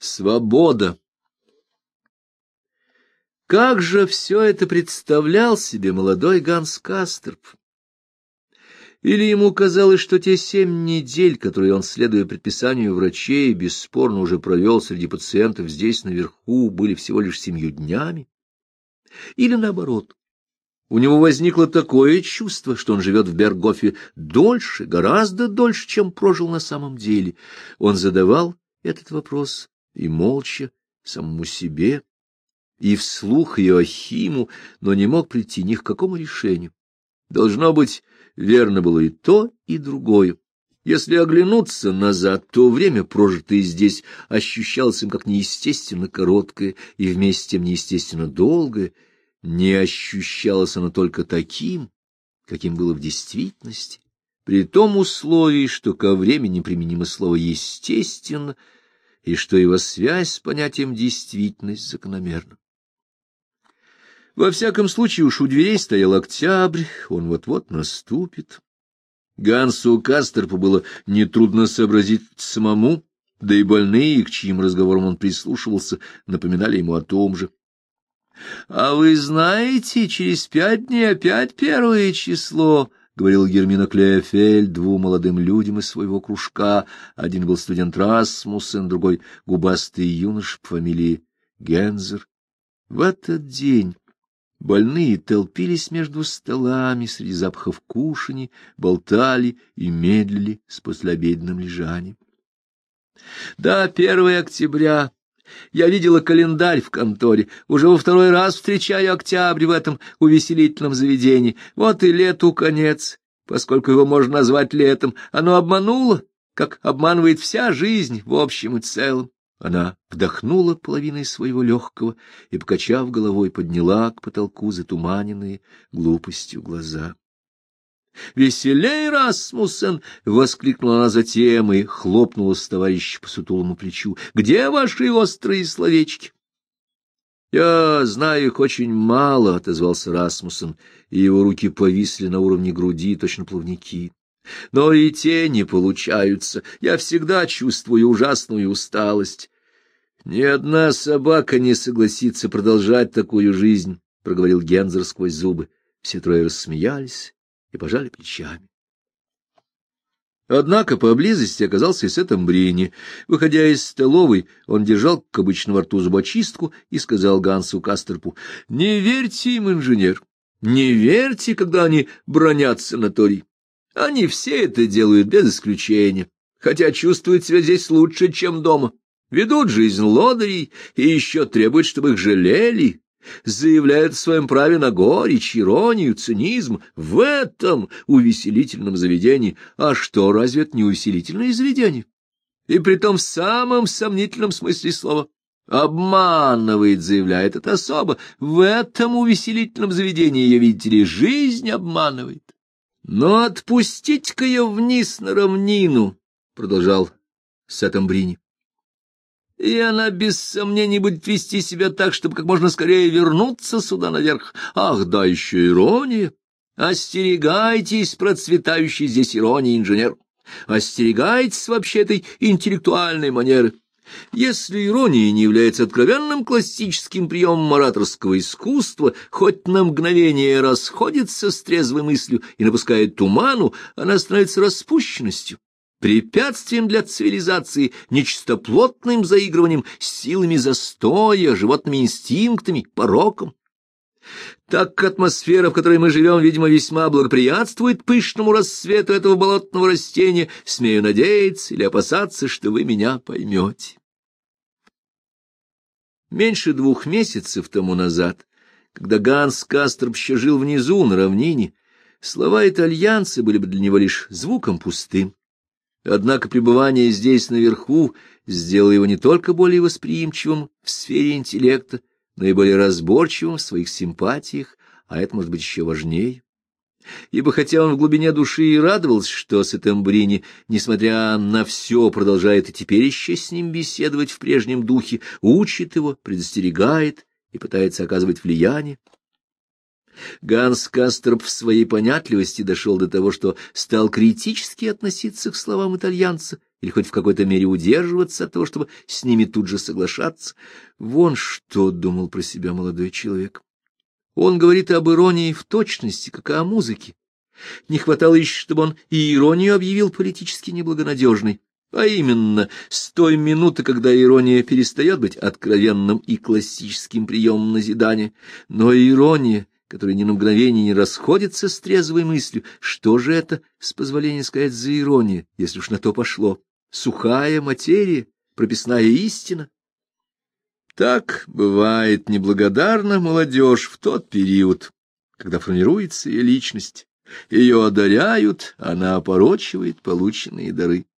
Свобода. Как же все это представлял себе молодой Ганс Касторп? Или ему казалось, что те 7 недель, которые он, следуя предписанию врачей, бесспорно уже провел среди пациентов здесь наверху, были всего лишь 7 днями? Или наоборот, у него возникло такое чувство, что он живет в Бергхофе дольше, гораздо дольше, чем прожил на самом деле. Он задавал этот вопрос и молча самому себе, и вслух Иоахиму, но не мог прийти ни к какому решению. Должно быть, верно было и то, и другое. Если оглянуться назад, то время, прожитое здесь, ощущалось им как неестественно короткое и вместе с тем неестественно долгое. Не ощущалось оно только таким, каким было в действительности, при том условии, что ко времени применимо слово «естественно», и что его связь с понятием «действительность» закономерна. Во всяком случае, уж у дверей стоял октябрь, он вот-вот наступит. Гансу Касторпу было нетрудно сообразить самому, да и больные, к чьим разговорам он прислушивался, напоминали ему о том же. — А вы знаете, через 5 дней опять 1 число, — говорил Гермина Клеофель 2 молодым людям из своего кружка. Один был студент Расмуссен, другой — губастый юнош по фамилии Гензер. В этот день больные толпились между столами среди запахов кушаний, болтали и медлили с послеобеденным лежанием. Да, 1 октября. Я видела календарь в конторе. Уже во 2-й раз встречаю октябрь в этом увеселительном заведении. Вот и лету конец, поскольку его можно назвать летом. Оно обмануло, как обманывает вся жизнь в общем и целом. Она вдохнула половиной своего легкого и, покачав головой, подняла к потолку затуманенные глупостью глаза. «Веселей, Расмуссен!» — воскликнула она затем и хлопнула с товарища по сутулому плечу. «Где ваши острые словечки?» «Я знаю их очень мало», — отозвался Расмуссен, и его руки повисли на уровне груди, точно плавники. «Но и те не получаются. Я всегда чувствую ужасную усталость». «Ни одна собака не согласится продолжать такую жизнь», — проговорил Гензер сквозь зубы. Все трое рассмеялись и пожали плечами. Однако поблизости оказался и Сеттембрини. Выходя из столовой, он держал к обычному рту зубочистку и сказал Гансу Касторпу: «Не верьте им, инженер, не верьте, когда они бранят санаторий. Они все это делают без исключения, хотя чувствуют себя здесь лучше, чем дома. Ведут жизнь лодырей и еще требуют, чтобы их жалели. Заявляют о своем праве на горечь, иронию, цинизм в этом увеселительном заведении. А что, разве это не увеселительное заведение? И притом в самом сомнительном смысле слова. Обманывает, заявляет эта особа. В этом увеселительном заведении ее, видите ли, жизнь обманывает. Но отпустите-ка ее вниз на равнину, продолжал Сеттембрини. И она, без сомнений, будет вести себя так, чтобы как можно скорее вернуться сюда наверх. Ах, да, еще ирония! Остерегайтесь процветающей здесь иронии, инженер. Остерегайтесь вообще этой интеллектуальной манеры. Если ирония не является откровенным классическим приемом ораторского искусства, хоть на мгновение расходится с трезвой мыслью и напускает туману, она становится распущенностью, препятствием для цивилизации, нечистоплотным заигрыванием с силами застоя, животными инстинктами, пороком. Так как атмосфера, в которой мы живем, видимо, весьма благоприятствует пышному расцвету этого болотного растения, смею надеяться или опасаться, что вы меня поймете. Меньше 2 месяцев тому назад, когда Ганс Касторп еще жил внизу, на равнине, слова итальянца были бы для него лишь звуком пустым. Однако пребывание здесь наверху сделало его не только более восприимчивым в сфере интеллекта, но и более разборчивым в своих симпатиях, а это может быть еще важнее. Ибо хотя он в глубине души и радовался, что Сеттембрини, несмотря на все, продолжает и теперь еще с ним беседовать в прежнем духе, учит его, предостерегает и пытается оказывать влияние, Ганс Касторп в своей понятливости дошел до того, что стал критически относиться к словам итальянца или хоть в какой-то мере удерживаться от того, чтобы с ними тут же соглашаться. Вон что думал про себя молодой человек. Он говорит об иронии в точности, как и о музыке. Не хватало еще, чтобы он и иронию объявил политически неблагонадежной. А именно, с той минуты, когда ирония перестает быть откровенным и классическим приемом назидания, но ирония, которая ни на мгновение не расходится с трезвой мыслью, что же это, с позволения сказать, за ирония, если уж на то пошло? Сухая материя, прописная истина? Так бывает неблагодарна молодежь в тот период, когда формируется ее личность. Ее одаряют, она опорочивает полученные дары.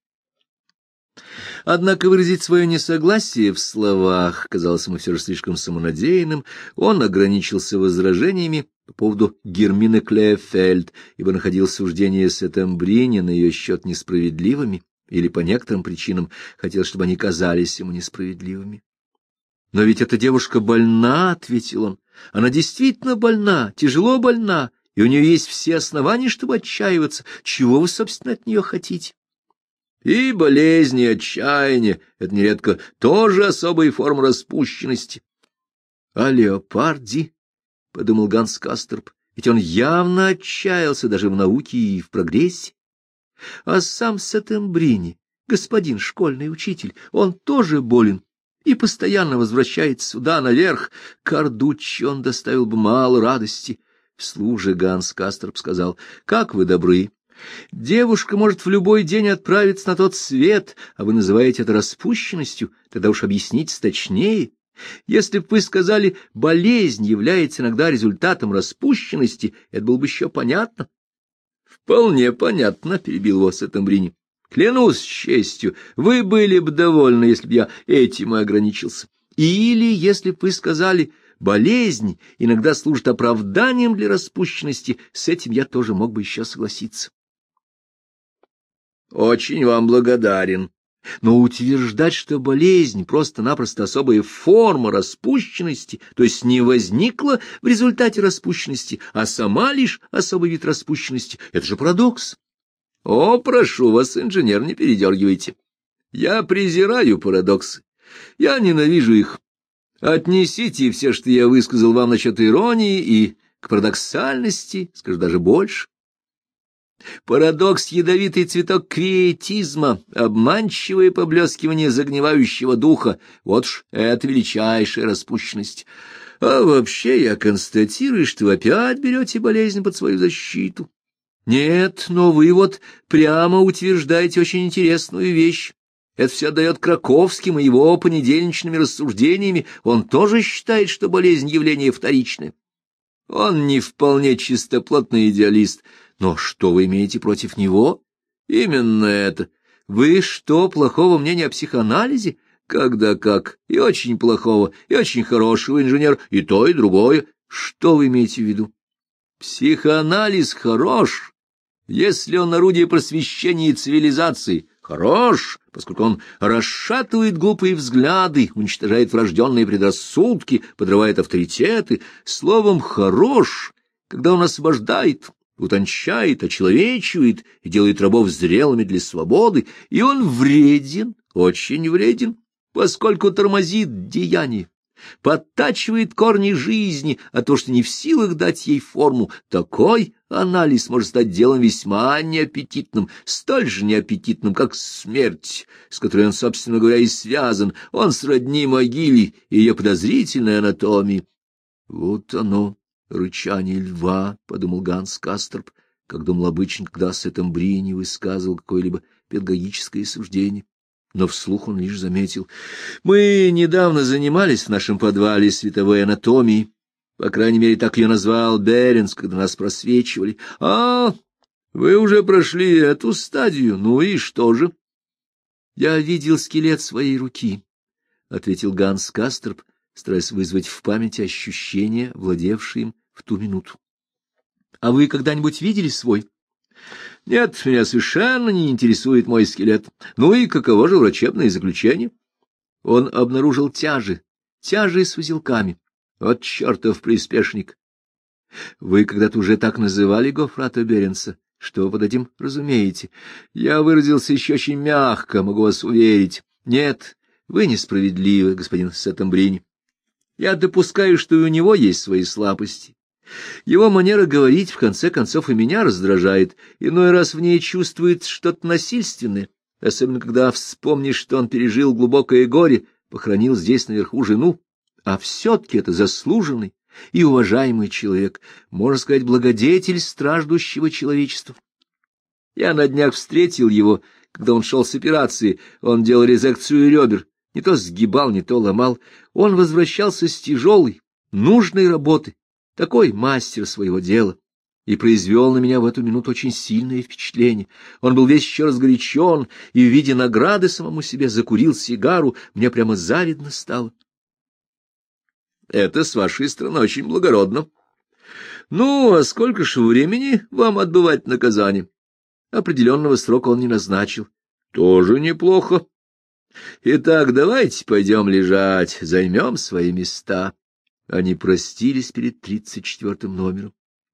Однако выразить свое несогласие в словах казалось ему все же слишком самонадеянным. Он ограничился возражениями по поводу Гермины Клеефельд, ибо находил суждения Сеттембрини на ее счет несправедливыми, или по некоторым причинам хотел, чтобы они казались ему несправедливыми. «Но ведь эта девушка больна», — ответил он. «Она действительно больна, тяжело больна, и у нее есть все основания, чтобы отчаиваться. Чего вы, собственно, от нее хотите?» И болезни, и отчаяние — это нередко тоже особые формы распущенности. — А Леопарди, — подумал Ганс Касторп, — ведь он явно отчаялся даже в науке и в прогрессе. А сам Сеттембрини, господин школьный учитель, он тоже болен и постоянно возвращается сюда, наверх. Кардуччи он доставил бы мало радости. Вслух же Ганс Касторп сказал: — Как вы добры! Девушка может в любой день отправиться на тот свет, а вы называете это распущенностью, тогда уж объясните точнее. Если бы вы сказали, болезнь является иногда результатом распущенности, это было бы еще понятно. — Вполне понятно, — перебил его Сеттембрини. — Клянусь честью, вы были бы довольны, если бы я этим и ограничился. Или если бы вы сказали, болезнь иногда служит оправданием для распущенности, с этим я тоже мог бы еще согласиться. Очень вам благодарен. Но утверждать, что болезнь просто-напросто особая форма распущенности, то есть не возникла в результате распущенности, а сама лишь особый вид распущенности, это же парадокс. О, прошу вас, инженер, не передергивайте. Я презираю парадоксы. Я ненавижу их. Отнесите все, что я высказал вам насчет иронии и к парадоксальности, скажу даже больше. Парадокс — ядовитый цветок квиетизма, обманчивое поблескивание загнивающего духа. Вот ж это величайшая распущенность. А вообще я констатирую, что вы опять берете болезнь под свою защиту. Нет, но вы вот прямо утверждаете очень интересную вещь. Это все дает Краковским и его понедельничными рассуждениями. Он тоже считает, что болезнь — явление вторичное. Он не вполне чистоплотный идеалист. Но что вы имеете против него? Именно это. Вы что, плохого мнения о психоанализе? Когда как. И очень плохого, и очень хорошего, инженер, и то, и другое. Что вы имеете в виду? Психоанализ хорош, если он орудие просвещения и цивилизации. Хорош, поскольку он расшатывает глупые взгляды, уничтожает врожденные предрассудки, подрывает авторитеты. Словом, хорош, когда он освобождает, утончает, очеловечивает и делает рабов зрелыми для свободы, и он вреден, очень вреден, поскольку тормозит деяние, подтачивает корни жизни, а то, что не в силах дать ей форму. Такой анализ может стать делом весьма неаппетитным, столь же неаппетитным, как смерть, с которой он, собственно говоря, и связан. Он сродни могиле и ее подозрительной анатомии. Вот оно, рычание льва, — подумал Ганс Касторп, как думал обычно, когда Сеттембрини высказывал какое-либо педагогическое суждение. Но вслух он лишь заметил: мы недавно занимались в нашем подвале световой анатомией, по крайней мере, так ее назвал Беренс, когда нас просвечивали. — А, вы уже прошли эту стадию, ну и что же? — Я видел скелет своей руки, — ответил Ганс Касторп, стараясь вызвать в памяти ощущения, владевшие им в ту минуту. — А вы когда-нибудь видели свой? — Нет, меня совершенно не интересует мой скелет. Ну и каково же врачебное заключение? Он обнаружил тяжи с узелками. Вот чертов приспешник! Вы когда-то уже так называли Гоффрата Беренса? Что вы под этим разумеете? Я выразился еще очень мягко, могу вас уверить. Нет, вы несправедливы, господин Сеттембрини. Я допускаю, что и у него есть свои слабости. Его манера говорить, в конце концов, и меня раздражает. Иной раз в ней чувствует что-то насильственное, особенно когда вспомнишь, что он пережил глубокое горе, похоронил здесь наверху жену. А все-таки это заслуженный и уважаемый человек, можно сказать, благодетель страждущего человечества. Я на днях встретил его, когда он шел с операции, он делал резекцию ребер, не то сгибал, не то ломал. Он возвращался с тяжелой, нужной работы, такой мастер своего дела, и произвел на меня в эту минуту очень сильное впечатление. Он был весь еще разгорячен, и в виде награды самому себе закурил сигару, мне прямо завидно стало. Это с вашей стороны очень благородно. Ну, а сколько же времени вам отбывать наказание? Определенного срока он не назначил. Тоже неплохо. Итак, давайте пойдем лежать, займем свои места. Они простились перед 34-м номером.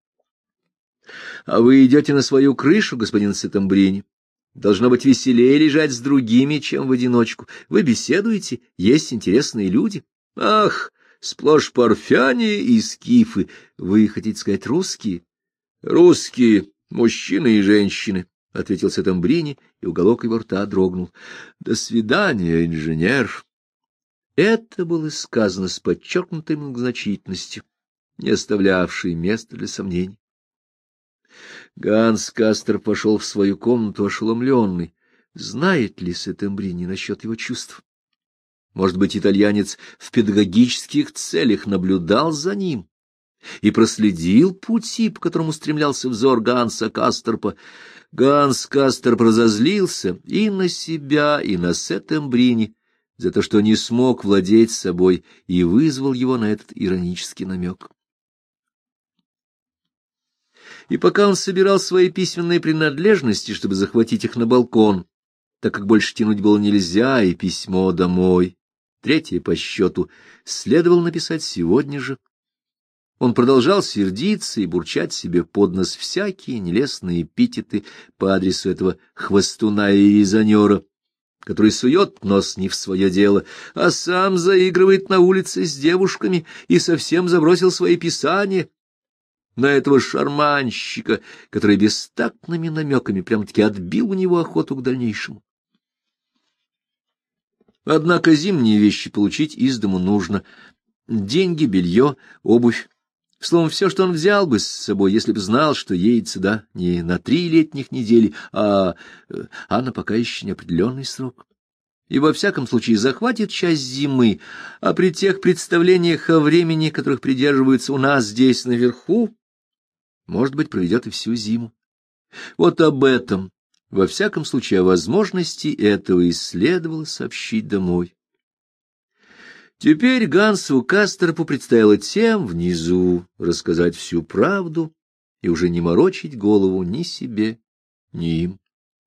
— А вы идете на свою крышу, господин Сеттембрини? Должно быть веселее лежать с другими, чем в одиночку. Вы беседуете, есть интересные люди. Ах, сплошь парфяне и скифы. Вы хотите сказать русские? — Русские, мужчины и женщины, — ответил Сеттембрини, и уголок его рта дрогнул. — До свидания, инженер. Это было сказано с подчеркнутой многозначительностью, не оставлявшей места для сомнений. Ганс Кастер пошел в свою комнату ошеломленный. Знает ли Сеттембрини насчет его чувств? Может быть, итальянец в педагогических целях наблюдал за ним и проследил пути, по которому стремлялся взор Ганса Кастерпа. Ганс Кастерп разозлился и на себя, и на Сеттембрини за то, что не смог владеть собой, и вызвал его на этот иронический намек. И пока он собирал свои письменные принадлежности, чтобы захватить их на балкон, так как больше тянуть было нельзя, и письмо домой, третье по счету, следовало написать сегодня же, он продолжал сердиться и бурчать себе под нос всякие нелестные эпитеты по адресу этого хвостуна и резонера, который сует нос не в свое дело, а сам заигрывает на улице с девушками и совсем забросил свои писания, на этого шарманщика, который бестактными намеками прям-таки отбил у него охоту к дальнейшему. Однако зимние вещи получить из дому нужно. Деньги, белье, обувь. Словом, все, что он взял бы с собой, если бы знал, что едет сюда не на 3 летних недели, а на пока еще неопределенный срок. И во всяком случае захватит часть зимы, а при тех представлениях о времени, которых придерживаются у нас здесь наверху, может быть, проведет и всю зиму. Вот об этом, во всяком случае, о возможности этого и следовало сообщить домой. Теперь Гансу Кастерпу предстояло тем внизу рассказать всю правду и уже не морочить голову ни себе, ни им.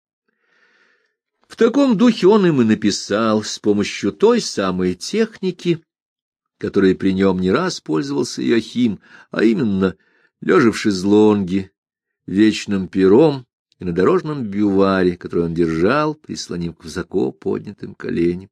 В таком духе он им и написал с помощью той самой техники, которой при нем не раз пользовался Иоахим, а именно лежа в шезлонге, вечным пером и на дорожном бюваре, который он держал, прислонив к высоко поднятым коленям.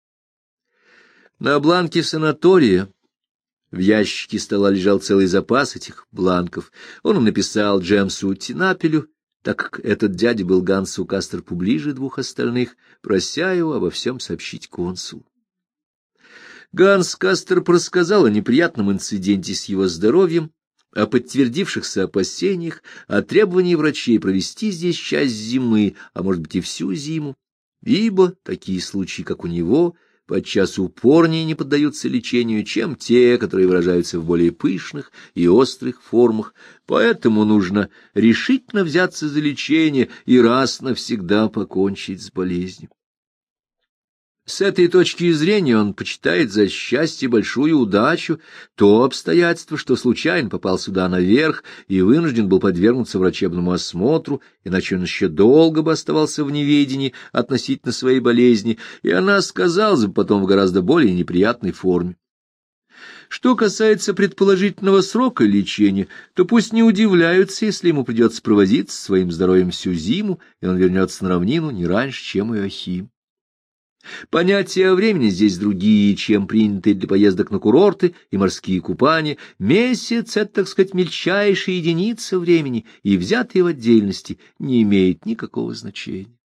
На бланке санатория в ящике стола лежал целый запас этих бланков. Он написал Джемсу Тинапелю, так как этот дядя был Гансу Кастерпу ближе 2 остальных, прося его обо всем сообщить консулу. Ганс Кастерп рассказал о неприятном инциденте с его здоровьем, о подтвердившихся опасениях, о требовании врачей провести здесь часть зимы, а может быть и всю зиму, ибо такие случаи, как у него, подчас упорнее не поддаются лечению, чем те, которые выражаются в более пышных и острых формах, поэтому нужно решительно взяться за лечение и раз навсегда покончить с болезнью. С этой точки зрения он почитает за счастье большую удачу то обстоятельство, что случайно попал сюда наверх и вынужден был подвергнуться врачебному осмотру, иначе он еще долго бы оставался в неведении относительно своей болезни, и она сказалась бы потом в гораздо более неприятной форме. Что касается предположительного срока лечения, то пусть не удивляются, если ему придется провозиться своим здоровьем всю зиму, и он вернется на равнину не раньше, чем Иоахим. Понятия о времени здесь другие, чем принятые для поездок на курорты и морские купания. Месяц — это, так сказать, мельчайшая единица времени, и взятые в отдельности не имеет никакого значения.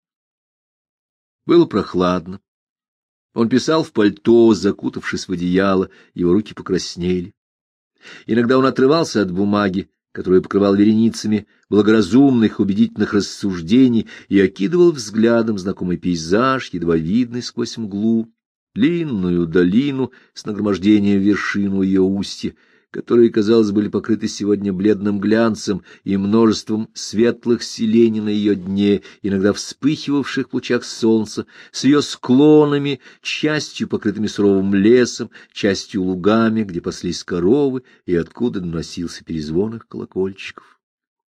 Было прохладно. Он писал в пальто, закутавшись в одеяло, его руки покраснели. Иногда он отрывался от бумаги, которую покрывал вереницами благоразумных, убедительных рассуждений, и окидывал взглядом знакомый пейзаж, едва видный сквозь мглу, длинную долину с нагромождением вершин у ее устья, которые, казалось, были покрыты сегодня бледным глянцем и множеством светлых селений на ее дне, иногда вспыхивавших в лучах солнца, с ее склонами, частью покрытыми суровым лесом, частью лугами, где паслись коровы, и откуда доносился перезвон их колокольчиков.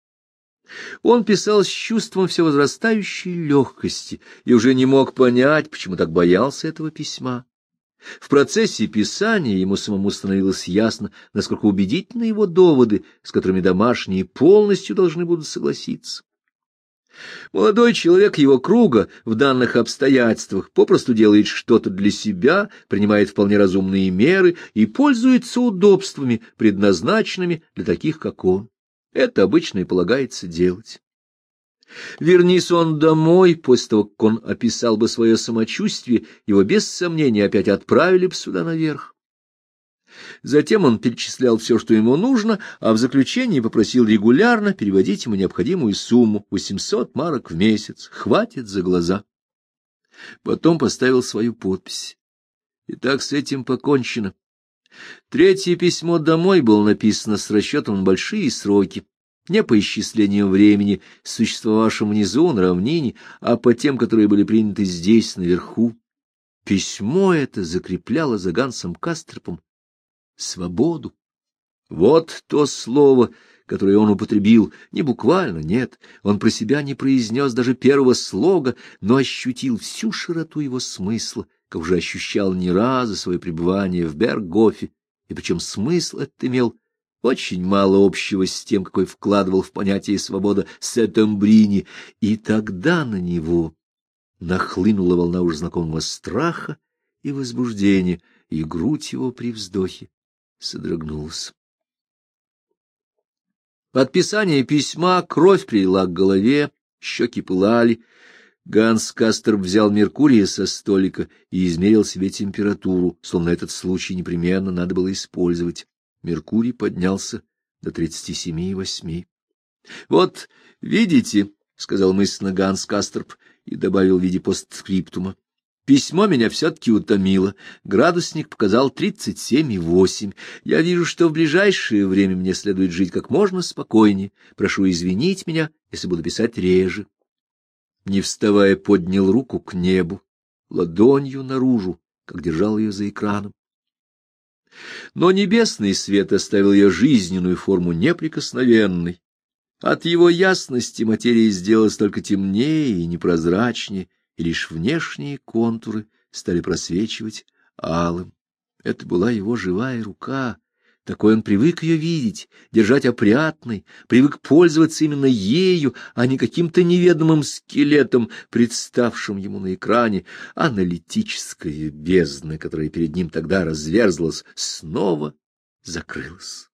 Он писал с чувством все возрастающей легкости и уже не мог понять, почему так боялся этого письма. В процессе писания ему самому становилось ясно, насколько убедительны его доводы, с которыми домашние полностью должны будут согласиться. Молодой человек его круга в данных обстоятельствах попросту делает что-то для себя, принимает вполне разумные меры и пользуется удобствами, предназначенными для таких, как он. Это обычно и полагается делать. Вернись он домой, после того, как он описал бы свое самочувствие, его без сомнения опять отправили бы сюда наверх. Затем он перечислял все, что ему нужно, а в заключении попросил регулярно переводить ему необходимую сумму — 800 марок в месяц. Хватит за глаза. Потом поставил свою подпись. И так с этим покончено. Третье письмо домой было написано с расчетом на большие сроки. Не по исчислениям времени, существовавшим внизу, на равнине, а по тем, которые были приняты здесь, наверху. Письмо это закрепляло за Гансом Кастерпом свободу. Вот то слово, которое он употребил, не буквально, нет, он про себя не произнес даже первого слога, но ощутил всю широту его смысла, как уже ощущал не раз за свое пребывание в Берггофе, и причем смысл этот имел очень мало общего с тем, какой вкладывал в понятие свобода Сеттембрини, и тогда на него нахлынула волна уже знакомого страха и возбуждения, и грудь его при вздохе содрогнулась. От писания письма кровь прилила к голове, щеки пылали. Ганс Кастерп взял Меркурия со столика и измерил себе температуру, словно этот случай непременно надо было использовать. Меркурий поднялся до 37,8. — Вот, видите, — сказал мысленно Ганс Кастерп и добавил в виде постскриптума, — письмо меня все-таки утомило. Градусник показал 37,8. Я вижу, что в ближайшее время мне следует жить как можно спокойнее. Прошу извинить меня, если буду писать реже. Не вставая, поднял руку к небу, ладонью наружу, как держал ее за экраном. Но небесный свет оставил ее жизненную форму неприкосновенной. От его ясности материя сделалась только темнее и непрозрачнее, и лишь внешние контуры стали просвечивать алым. Это была его живая рука. Такой он привык ее видеть, держать опрятной, привык пользоваться именно ею, а не каким-то неведомым скелетом, представшим ему на экране. Аналитическая бездна, которая перед ним тогда разверзлась, снова закрылась.